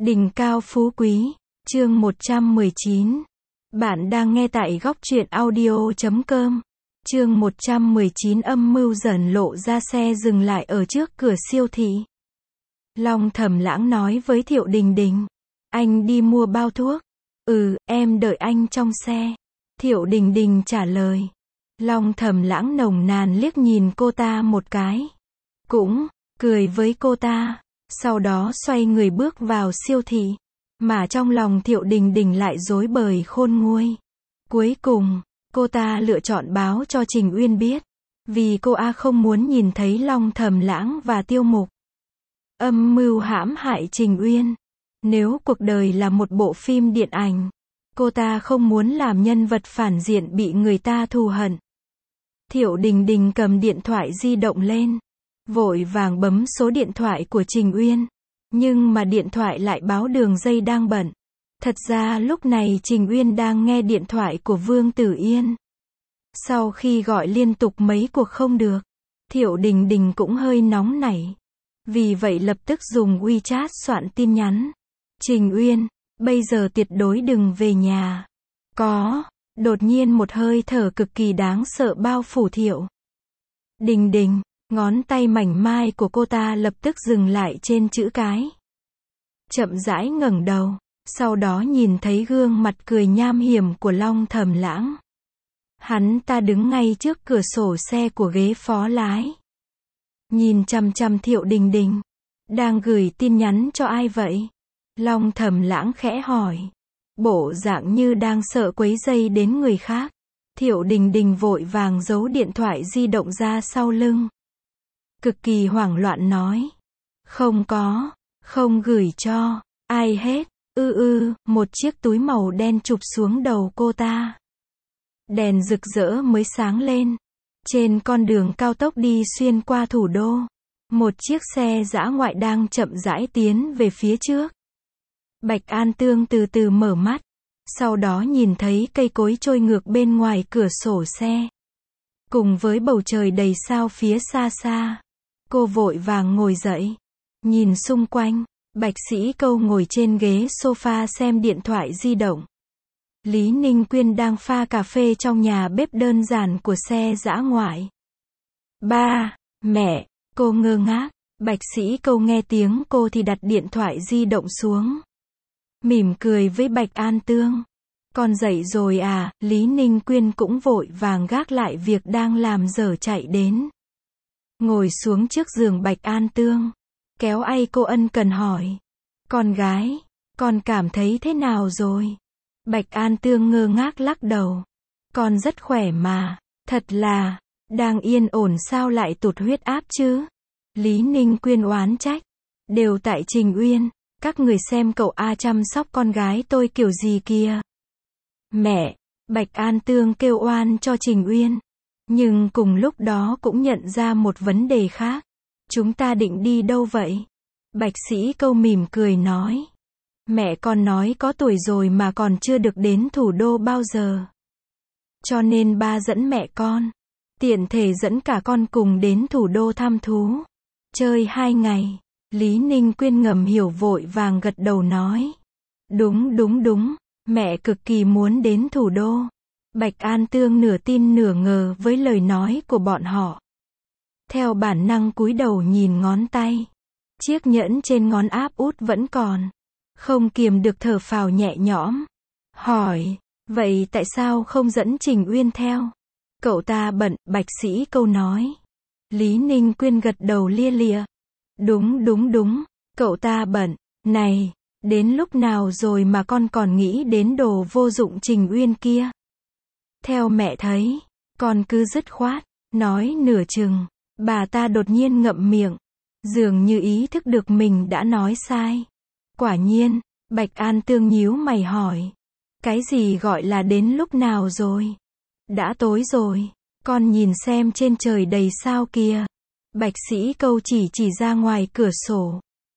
Đỉnh cao phú quý, chương 119. Bạn đang nghe tại góc truyện audio.com. Chương 119 âm mưu dần lộ ra xe dừng lại ở trước cửa siêu thị. Long Thẩm Lãng nói với Thiệu Đình Đình. Anh đi mua bao thuốc? Em đợi anh trong xe. Thiệu Đình Đình trả lời. Long Thẩm Lãng nồng nàn liếc nhìn cô ta một cái. Cũng cười với cô ta. Sau đó xoay người bước vào siêu thị. Mà trong lòng Thiệu Đình Đình lại rối bời khôn nguôi. Cuối cùng, cô ta lựa chọn báo cho Trình Uyên biết. Vì cô không muốn nhìn thấy Long Thẩm Lãng và Tiêu Mục âm mưu hãm hại Trình Uyên. Nếu cuộc đời là một bộ phim điện ảnh, cô ta không muốn làm nhân vật phản diện bị người ta thù hận. Thiệu Đình Đình cầm điện thoại di động lên, vội vàng bấm số điện thoại của Trình Uyên. Nhưng mà điện thoại lại báo đường dây đang bận. Thật ra lúc này Trình Uyên đang nghe điện thoại của Vương Tử Yên. Sau khi gọi liên tục mấy cuộc không được, Thiệu Đình Đình cũng hơi nóng nảy. Vì vậy lập tức dùng WeChat soạn tin nhắn. Trình Uyên, bây giờ tuyệt đối đừng về nhà. Đột nhiên một hơi thở cực kỳ đáng sợ bao phủ Thiệu Đình Đình. Ngón tay mảnh mai của cô ta lập tức dừng lại trên chữ cái. Chậm rãi ngẩng đầu, sau đó nhìn thấy gương mặt cười nham hiểm của Long Thẩm Lãng. Hắn ta đứng ngay trước cửa sổ xe của ghế phó lái. Nhìn chằm chằm Thiệu Đình Đình. Đang gửi tin nhắn cho ai vậy? Long Thẩm Lãng khẽ hỏi. Bộ dạng như đang sợ quấy rầy đến người khác. Thiệu Đình Đình vội vàng giấu điện thoại di động ra sau lưng. Cực kỳ hoảng loạn nói. Không gửi cho ai hết. Một chiếc túi màu đen chụp xuống đầu cô ta. Đèn rực rỡ mới sáng lên. Trên con đường cao tốc đi xuyên qua thủ đô, một chiếc xe dã ngoại đang chậm rãi tiến về phía trước. Bạch An Tương từ từ mở mắt. Sau đó nhìn thấy cây cối trôi ngược bên ngoài cửa sổ xe. Cùng với bầu trời đầy sao phía xa xa. Cô vội vàng ngồi dậy. Nhìn xung quanh, Bạch Sĩ Câu ngồi trên ghế sofa xem điện thoại di động. Lý Ninh Quyên đang pha cà phê trong nhà bếp đơn giản của xe dã ngoại. Ba, mẹ, cô ngơ ngác. Bạch Sĩ Câu nghe tiếng cô thì đặt điện thoại di động xuống. Mỉm cười với Bạch An Tương. Con dậy rồi à? Lý Ninh Quyên cũng vội vàng gác lại việc đang làm dở chạy đến. Ngồi xuống trước giường Bạch An Tương. Kéo tay cô ân cần hỏi. Con gái, con cảm thấy thế nào rồi? Bạch An Tương ngơ ngác lắc đầu. Con rất khỏe mà. Thật là, đang yên ổn sao lại tụt huyết áp chứ? Lý Ninh Quyên oán trách. Đều tại Trình Uyên. Các người xem cậu chăm sóc con gái tôi kiểu gì kìa. Mẹ, Bạch An Tương kêu oan cho Trình Uyên. Nhưng cùng lúc đó cũng nhận ra một vấn đề khác. Chúng ta định đi đâu vậy? Bạch Sĩ Câu mỉm cười nói. Mẹ con nói có tuổi rồi mà còn chưa được đến thủ đô bao giờ. Cho nên ba dẫn mẹ con. Tiện thể dẫn cả con cùng đến thủ đô thăm thú. Chơi 2 ngày. Lý Ninh Quyên ngầm hiểu vội vàng gật đầu nói. Đúng. Mẹ cực kỳ muốn đến thủ đô. Bạch An Tương nửa tin nửa ngờ với lời nói của bọn họ. Theo bản năng cúi đầu nhìn ngón tay. Chiếc nhẫn trên ngón áp út vẫn còn. Không kiềm được thở phào nhẹ nhõm. Hỏi, vậy tại sao không dẫn Trình Uyên theo? Cậu ta bận, Bạch Sĩ Câu nói. Lý Ninh Quyên gật đầu lia lịa. Đúng, cậu ta bận. Này, đến lúc nào rồi mà con còn nghĩ đến đồ vô dụng Trình Uyên kia? Theo mẹ thấy, con cứ dứt khoát, nói nửa chừng. Bà ta đột nhiên ngậm miệng. Dường như ý thức được mình đã nói sai. Quả nhiên, Bạch An Tương nhíu mày hỏi. Cái gì gọi là đến lúc nào rồi? Đã tối rồi, con nhìn xem trên trời đầy sao kìa. Bạch Sĩ Câu chỉ ra ngoài cửa sổ.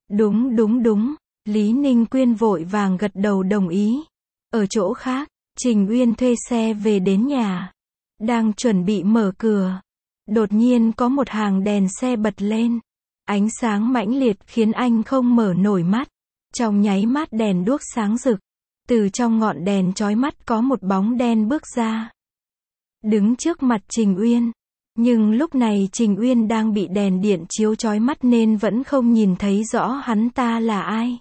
Đúng. Lý Ninh Quyên vội vàng gật đầu đồng ý. Ở chỗ khác, Trình Uyên thuê xe về đến nhà. Đang chuẩn bị mở cửa. Đột nhiên có một hàng đèn xe bật lên. Ánh sáng mãnh liệt khiến anh không mở nổi mắt. Trong nháy mắt đèn đuốc sáng rực. Từ trong ngọn đèn chói mắt có một bóng đen bước ra. Đứng trước mặt Trình Uyên. Nhưng lúc này Trình Uyên đang bị đèn điện chiếu chói mắt nên vẫn không nhìn thấy rõ hắn ta là ai.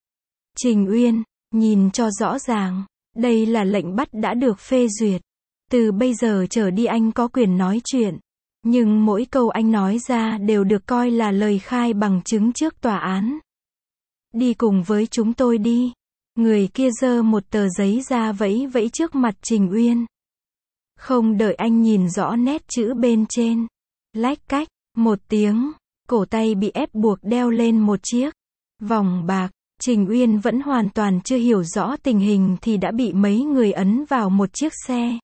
Trình Uyên, nhìn cho rõ ràng. Đây là lệnh bắt đã được phê duyệt. Từ bây giờ trở đi anh có quyền nói chuyện. Nhưng mỗi câu anh nói ra đều được coi là lời khai bằng chứng trước tòa án. Đi cùng với chúng tôi đi. Người kia giơ một tờ giấy ra vẫy vẫy trước mặt Trình Uyên. Không đợi anh nhìn rõ nét chữ bên trên. Lách cách, một tiếng, cổ tay bị ép buộc đeo lên một chiếc vòng bạc. Trình Uyên vẫn hoàn toàn chưa hiểu rõ tình hình thì đã bị mấy người ấn vào một chiếc xe.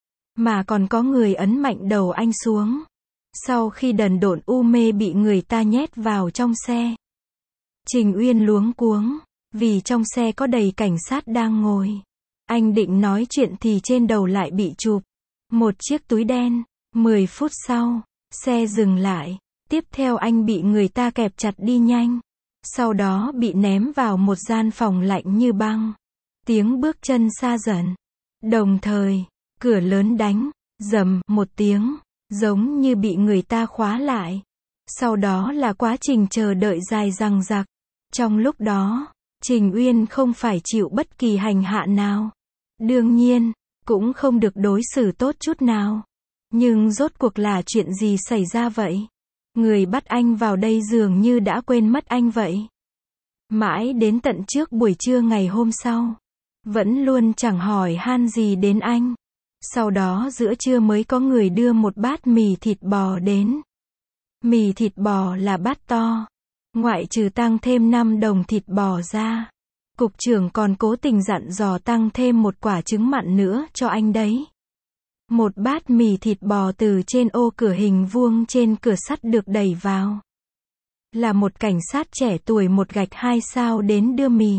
Mà còn có người ấn mạnh đầu anh xuống. Sau khi đần độn u mê bị người ta nhét vào trong xe. Trình Uyên luống cuống, vì trong xe có đầy cảnh sát đang ngồi. Anh định nói chuyện thì trên đầu lại bị chụp một chiếc túi đen. 10 phút sau, xe dừng lại. Tiếp theo anh bị người ta kẹp chặt đi nhanh. Sau đó bị ném vào một gian phòng lạnh như băng. Tiếng bước chân xa dần. Đồng thời, cửa lớn đánh, rầm một tiếng, giống như bị người ta khóa lại. Sau đó là quá trình chờ đợi dài dằng dặc. Trong lúc đó, Trình Uyên không phải chịu bất kỳ hành hạ nào. Đương nhiên, cũng không được đối xử tốt chút nào. Nhưng rốt cuộc là chuyện gì xảy ra vậy? Người bắt anh vào đây dường như đã quên mất anh vậy. Mãi đến tận trước buổi trưa ngày hôm sau, vẫn luôn chẳng hỏi han gì đến anh. Sau đó giữa trưa mới có người đưa một bát mì thịt bò đến. Mì thịt bò là bát to. Ngoại trừ tăng thêm 5 đồng thịt bò ra. Cục trưởng còn cố tình dặn dò tăng thêm một quả trứng mặn nữa cho anh đấy. Một bát mì thịt bò từ trên ô cửa hình vuông trên cửa sắt được đẩy vào. Là một cảnh sát trẻ tuổi một gạch 2 sao đến đưa mì.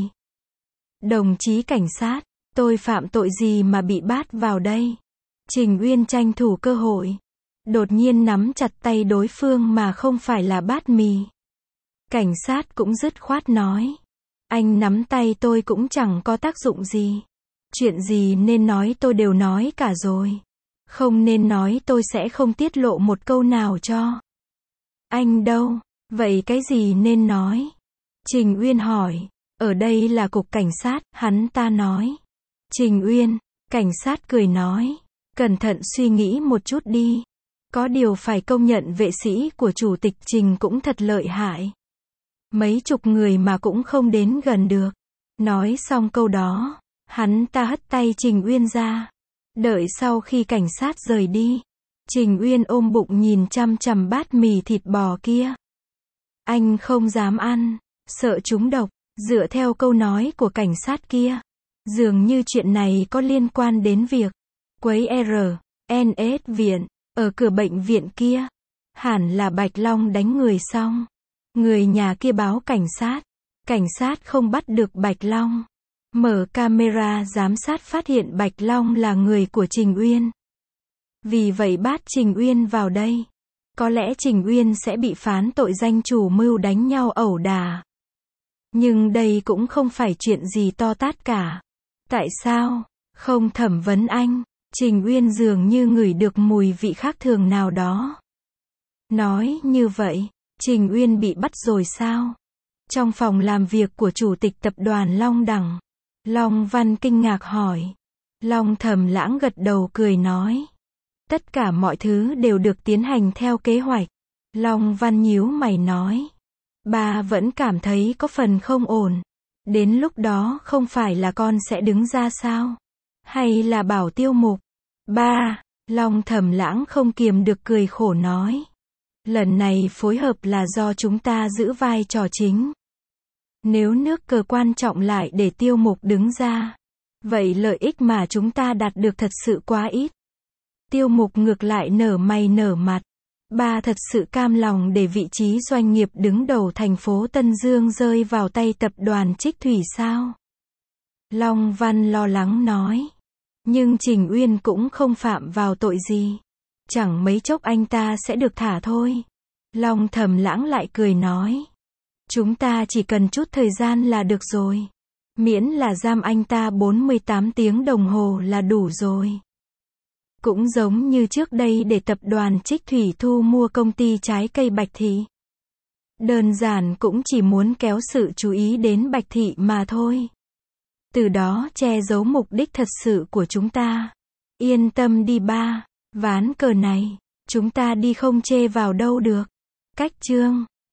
Đồng chí cảnh sát, tôi phạm tội gì mà bị bắt vào đây? Trình Uyên tranh thủ cơ hội. Đột nhiên nắm chặt tay đối phương mà không phải là bát mì. Cảnh sát cũng dứt khoát nói. Anh nắm tay tôi cũng chẳng có tác dụng gì. Chuyện gì nên nói tôi đều nói cả rồi. Không nên nói tôi sẽ không tiết lộ một câu nào cho anh đâu. Vậy cái gì nên nói? Trình Uyên hỏi. Ở đây là cục cảnh sát, hắn ta nói. Trình Uyên, cảnh sát cười nói. Cẩn thận suy nghĩ một chút đi. Có điều phải công nhận vệ sĩ của chủ tịch Trình cũng thật lợi hại. Mấy chục người mà cũng không đến gần được. Nói xong câu đó, hắn ta hất tay Trình Uyên ra. Đợi sau khi cảnh sát rời đi, Trình Uyên ôm bụng nhìn chằm chằm bát mì thịt bò kia. Anh không dám ăn, sợ trúng độc. Dựa theo câu nói của cảnh sát kia, dường như chuyện này có liên quan đến việc quấy RNS viện, ở cửa bệnh viện kia. Hẳn là Bạch Long đánh người xong. Người nhà kia báo cảnh sát không bắt được Bạch Long. Mở camera giám sát phát hiện Bạch Long là người của Trình Uyên. Vì vậy bắt Trình Uyên vào đây. Có lẽ Trình Uyên sẽ bị phán tội danh chủ mưu đánh nhau ẩu đả. Nhưng đây cũng không phải chuyện gì to tát cả. Tại sao không thẩm vấn anh? Trình Uyên dường như ngửi được mùi vị khác thường nào đó. Nói như vậy, Trình Uyên bị bắt rồi sao? Trong phòng làm việc của chủ tịch tập đoàn Long Đẳng, Long Văn kinh ngạc hỏi. Long Thầm Lãng gật đầu cười nói. Tất cả mọi thứ đều được tiến hành theo kế hoạch. Long Văn nhíu mày nói. Ba vẫn cảm thấy có phần không ổn. Đến lúc đó không phải là con sẽ đứng ra sao? Hay là bảo Tiêu Mục? Ba, Long Thầm Lãng không kiềm được cười khổ nói. Lần này phối hợp là do chúng ta giữ vai trò chính. Nếu nước cờ quan trọng lại để Tiêu Mục đứng ra, vậy lợi ích mà chúng ta đạt được thật sự quá ít. Tiêu Mục ngược lại nở mày nở mặt. Ba thật sự cam lòng để vị trí doanh nghiệp đứng đầu thành phố Tân Dương rơi vào tay tập đoàn Trích Thủy sao? Long Văn lo lắng nói. Nhưng Trình Uyên cũng không phạm vào tội gì. Chẳng mấy chốc anh ta sẽ được thả thôi. Long Thầm Lãng lại cười nói. Chúng ta chỉ cần chút thời gian là được rồi. Miễn là giam anh ta 48 tiếng đồng hồ là đủ rồi. Cũng giống như trước đây để tập đoàn Trích Thủy thu mua công ty trái cây Bạch Thị. Đơn giản cũng chỉ muốn kéo sự chú ý đến Bạch Thị mà thôi. Từ đó che giấu mục đích thật sự của chúng ta. Yên tâm đi ba, ván cờ này, chúng ta đi không chê vào đâu được. Cách chương